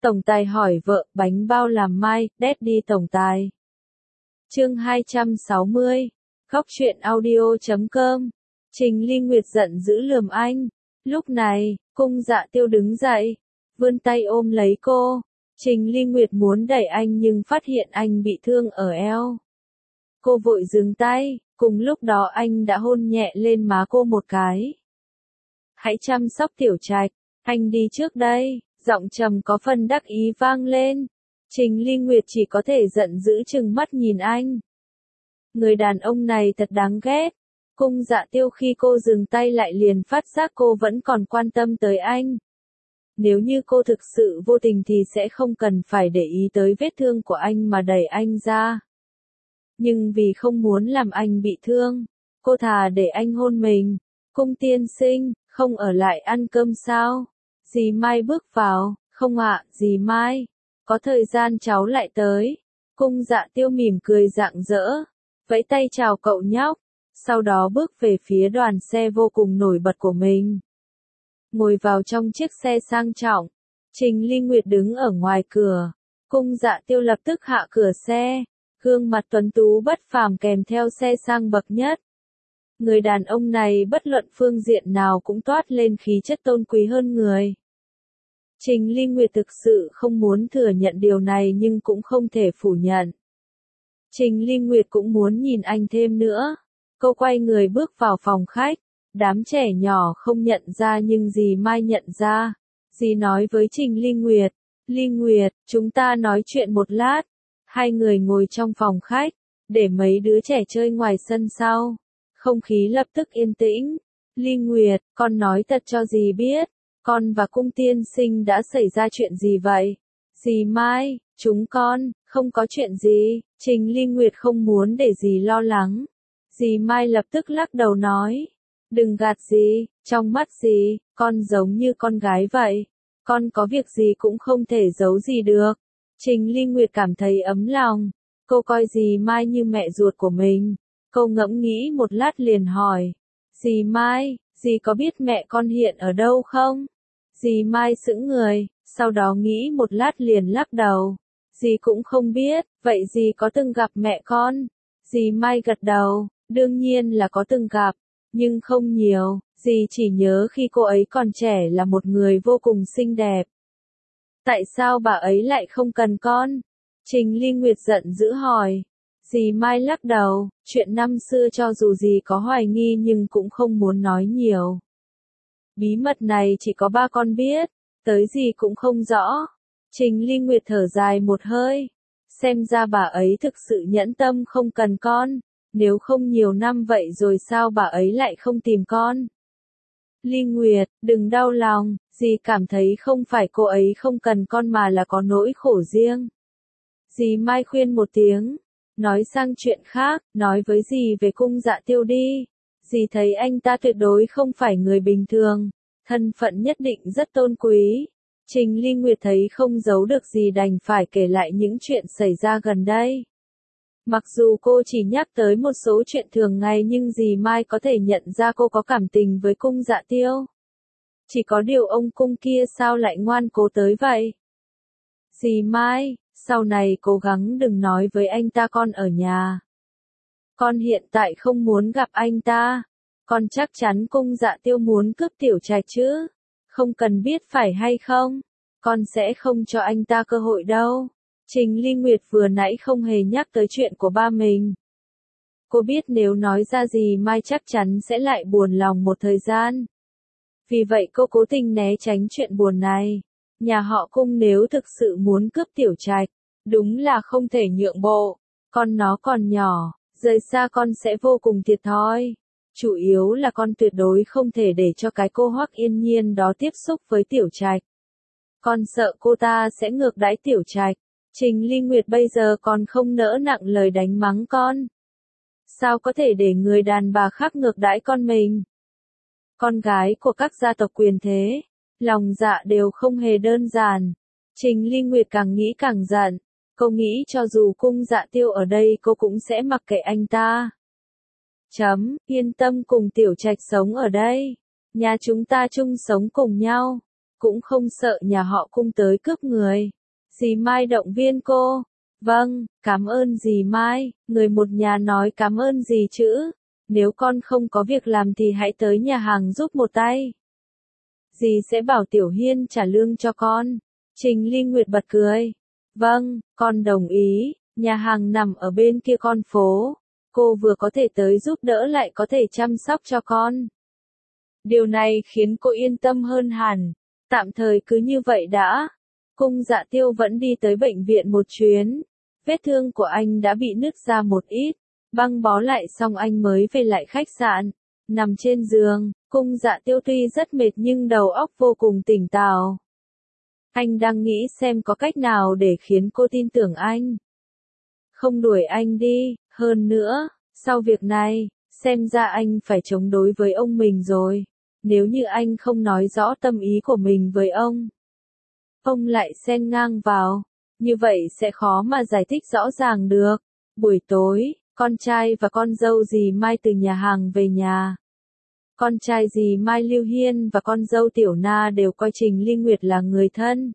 Tổng tài hỏi vợ, bánh bao làm mai, Daddy tổng tài. Chương 260. Góc truyện audio.com. Trình Ly Nguyệt giận dữ lườm anh. Lúc này, Cung Dạ Tiêu đứng dậy, vươn tay ôm lấy cô. Trình Ly Nguyệt muốn đẩy anh nhưng phát hiện anh bị thương ở eo. Cô vội dừng tay, cùng lúc đó anh đã hôn nhẹ lên má cô một cái. Hãy chăm sóc Tiểu Trạch, anh đi trước đây, giọng trầm có phần đắc ý vang lên. Trình Ly Nguyệt chỉ có thể giận dữ trừng mắt nhìn anh. Người đàn ông này thật đáng ghét. Cung Dạ Tiêu khi cô dừng tay lại liền phát giác cô vẫn còn quan tâm tới anh. Nếu như cô thực sự vô tình thì sẽ không cần phải để ý tới vết thương của anh mà đẩy anh ra. Nhưng vì không muốn làm anh bị thương, cô thà để anh hôn mình. Cung tiên sinh, không ở lại ăn cơm sao? Dì Mai bước vào, không ạ, dì Mai. Có thời gian cháu lại tới. Cung Dạ Tiêu mỉm cười rạng rỡ, vẫy tay chào cậu nhóc, sau đó bước về phía đoàn xe vô cùng nổi bật của mình. Ngồi vào trong chiếc xe sang trọng, Trình Ly Nguyệt đứng ở ngoài cửa. Cung Dạ Tiêu lập tức hạ cửa xe, gương mặt tuấn tú bất phàm kèm theo xe sang bậc nhất. Người đàn ông này bất luận phương diện nào cũng toát lên khí chất tôn quý hơn người. Trình Ly Nguyệt thực sự không muốn thừa nhận điều này nhưng cũng không thể phủ nhận. Trình Ly Nguyệt cũng muốn nhìn anh thêm nữa. Cô quay người bước vào phòng khách. Đám trẻ nhỏ không nhận ra nhưng dì Mai nhận ra. Dì nói với Trình Ly Nguyệt, Ly Nguyệt, chúng ta nói chuyện một lát. Hai người ngồi trong phòng khách, để mấy đứa trẻ chơi ngoài sân sau. Không khí lập tức yên tĩnh. Ly Nguyệt, con nói thật cho dì biết, con và Cung tiên sinh đã xảy ra chuyện gì vậy? Dì Mai, chúng con, không có chuyện gì. Trình Ly Nguyệt không muốn để dì lo lắng. Dì Mai lập tức lắc đầu nói, đừng gạt dì, trong mắt dì, con giống như con gái vậy. Con có việc gì cũng không thể giấu gì được. Trình Ly Nguyệt cảm thấy ấm lòng. Cô coi dì Mai như mẹ ruột của mình. Cô ngẫm nghĩ một lát liền hỏi, dì Mai, dì có biết mẹ con hiện ở đâu không? Dì Mai sững người, sau đó nghĩ một lát liền lắc đầu. Dì cũng không biết, vậy dì có từng gặp mẹ con? Dì Mai gật đầu, đương nhiên là có từng gặp, nhưng không nhiều. Dì chỉ nhớ khi cô ấy còn trẻ là một người vô cùng xinh đẹp. Tại sao bà ấy lại không cần con? Trình Ly Nguyệt giận dữ hỏi. Dì Mai lắc đầu, chuyện năm xưa cho dù dì có hoài nghi nhưng cũng không muốn nói nhiều. Bí mật này chỉ có ba con biết, tới dì cũng không rõ. Trình Ly Nguyệt thở dài một hơi. Xem ra bà ấy thực sự nhẫn tâm không cần con. Nếu không nhiều năm vậy rồi sao bà ấy lại không tìm con? Ly Nguyệt, đừng đau lòng, dì cảm thấy không phải cô ấy không cần con mà là có nỗi khổ riêng. Dì Mai khuyên một tiếng, nói sang chuyện khác, nói với dì về Cung Dạ Tiêu đi. Dì thấy anh ta tuyệt đối không phải người bình thường, thân phận nhất định rất tôn quý. Trình Ly Nguyệt thấy không giấu được gì đành phải kể lại những chuyện xảy ra gần đây. Mặc dù cô chỉ nhắc tới một số chuyện thường ngày nhưng dì Mai có thể nhận ra cô có cảm tình với Cung Dạ Tiêu. Chỉ có điều ông Cung kia sao lại ngoan cố tới vậy? Dì Mai, sau này cố gắng đừng nói với anh ta con ở nhà. Con hiện tại không muốn gặp anh ta. Con chắc chắn Cung Dạ Tiêu muốn cướp Tiểu Trạch chứ. Không cần biết phải hay không. Con sẽ không cho anh ta cơ hội đâu. Trình Ly Nguyệt vừa nãy không hề nhắc tới chuyện của ba mình. Cô biết nếu nói ra gì Mai chắc chắn sẽ lại buồn lòng một thời gian. Vì vậy cô cố tình né tránh chuyện buồn này. Nhà họ Cung nếu thực sự muốn cướp Tiểu Trạch, đúng là không thể nhượng bộ. Con nó còn nhỏ, rời xa con sẽ vô cùng thiệt thòi. Chủ yếu là con tuyệt đối không thể để cho cái cô Hoắc Yên Nhiên đó tiếp xúc với Tiểu Trạch. Con sợ cô ta sẽ ngược đãi Tiểu Trạch. Trình Ly Nguyệt bây giờ còn không nỡ nặng lời đánh mắng con. Sao có thể để người đàn bà khác ngược đãi con mình? Con gái của các gia tộc quyền thế, lòng dạ đều không hề đơn giản. Trình Ly Nguyệt càng nghĩ càng giận. Cô nghĩ cho dù Cung Dạ Tiêu ở đây cô cũng sẽ mặc kệ anh ta. Yên tâm cùng Tiểu Trạch sống ở đây. Nhà chúng ta chung sống cùng nhau. cũng không sợ nhà họ Cung tới cướp người. Dì Mai động viên cô. Vâng, cảm ơn dì Mai, người một nhà nói cảm ơn dì chứ. Nếu con không có việc làm thì hãy tới nhà hàng giúp một tay. Dì sẽ bảo Tiểu Hiên trả lương cho con. Trình Ly Nguyệt bật cười. Vâng, con đồng ý, nhà hàng nằm ở bên kia con phố. Cô vừa có thể tới giúp đỡ lại có thể chăm sóc cho con. Điều này khiến cô yên tâm hơn hẳn. Tạm thời cứ như vậy đã. Cung Dạ Tiêu vẫn đi tới bệnh viện một chuyến. Vết thương của anh đã bị nứt ra một ít. Băng bó lại xong anh mới về lại khách sạn. Nằm trên giường, Cung Dạ Tiêu tuy rất mệt nhưng đầu óc vô cùng tỉnh táo. Anh đang nghĩ xem có cách nào để khiến cô tin tưởng anh. Không đuổi anh đi, hơn nữa, sau việc này, xem ra anh phải chống đối với ông mình rồi. Nếu như anh không nói rõ tâm ý của mình với ông lại xen ngang vào, như vậy sẽ khó mà giải thích rõ ràng được. Buổi tối, con trai và con dâu dì Mai từ nhà hàng về nhà. Con trai dì Mai Lưu Hiên và con dâu Tiểu Na đều coi Trình Ly Nguyệt là người thân.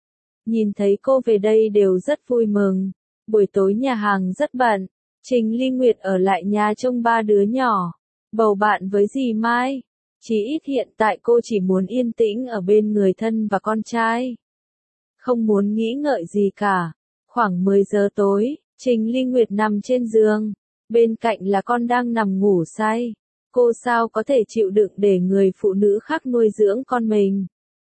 Nhìn thấy cô về đây đều rất vui mừng. Buổi tối nhà hàng rất bận. Trình Ly Nguyệt ở lại nhà trông ba đứa nhỏ. Bầu bạn với dì Mai. Chỉ ít hiện tại cô chỉ muốn yên tĩnh ở bên người thân và con trai. Không muốn nghĩ ngợi gì cả. Khoảng 10 giờ tối, Trình Ly Nguyệt nằm trên giường. Bên cạnh là con đang nằm ngủ say. Cô sao có thể chịu đựng để người phụ nữ khác nuôi dưỡng con mình.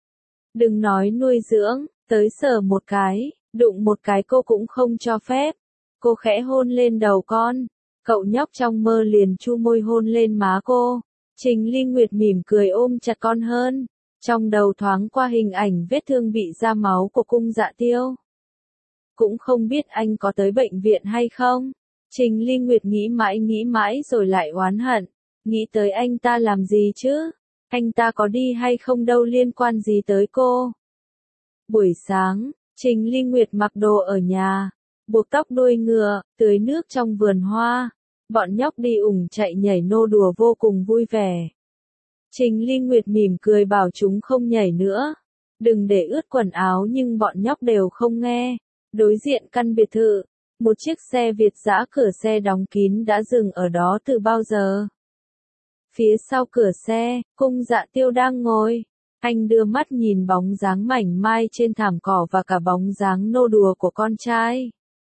Đừng nói nuôi dưỡng, tới sờ một cái, đụng một cái cô cũng không cho phép. Cô khẽ hôn lên đầu con. Cậu nhóc trong mơ liền chu môi hôn lên má cô. Trình Ly Nguyệt mỉm cười ôm chặt con hơn. Trong đầu thoáng qua hình ảnh vết thương bị ra máu của Cung Dạ Tiêu. Cũng không biết anh có tới bệnh viện hay không. Trình Ly Nguyệt nghĩ mãi rồi lại oán hận. Nghĩ tới anh ta làm gì chứ? Anh ta có đi hay không đâu liên quan gì tới cô. Buổi sáng, Trình Ly Nguyệt mặc đồ ở nhà. Buộc tóc đuôi ngựa, tưới nước trong vườn hoa. Bọn nhóc đi chạy nhảy nô đùa vô cùng vui vẻ. Trình Ly Nguyệt mỉm cười bảo chúng không nhảy nữa. Đừng để ướt quần áo nhưng bọn nhóc đều không nghe. Đối diện căn biệt thự, một chiếc xe Việt dã cửa xe đóng kín đã dừng ở đó từ bao giờ. Phía sau cửa xe, Cung Dạ Tiêu đang ngồi. Anh đưa mắt nhìn bóng dáng mảnh mai trên thảm cỏ và cả bóng dáng nô đùa của con trai.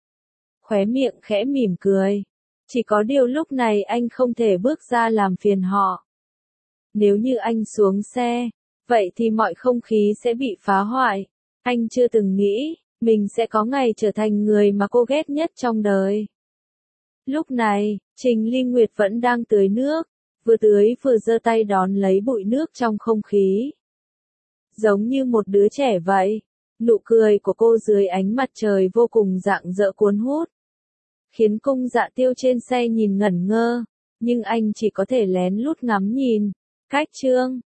Khóe miệng khẽ mỉm cười. Chỉ có điều lúc này anh không thể bước ra làm phiền họ. Nếu như anh xuống xe, vậy thì mọi không khí sẽ bị phá hoại. Anh chưa từng nghĩ, mình sẽ có ngày trở thành người mà cô ghét nhất trong đời. Lúc này, Trình Ly Nguyệt vẫn đang tưới nước. Vừa tưới vừa giơ tay đón lấy bụi nước trong không khí. Giống như một đứa trẻ vậy. Nụ cười của cô dưới ánh mặt trời vô cùng rạng rỡ cuốn hút. Khiến Cung Dạ Tiêu trên xe nhìn ngẩn ngơ. Nhưng anh chỉ có thể lén lút ngắm nhìn. Cách chương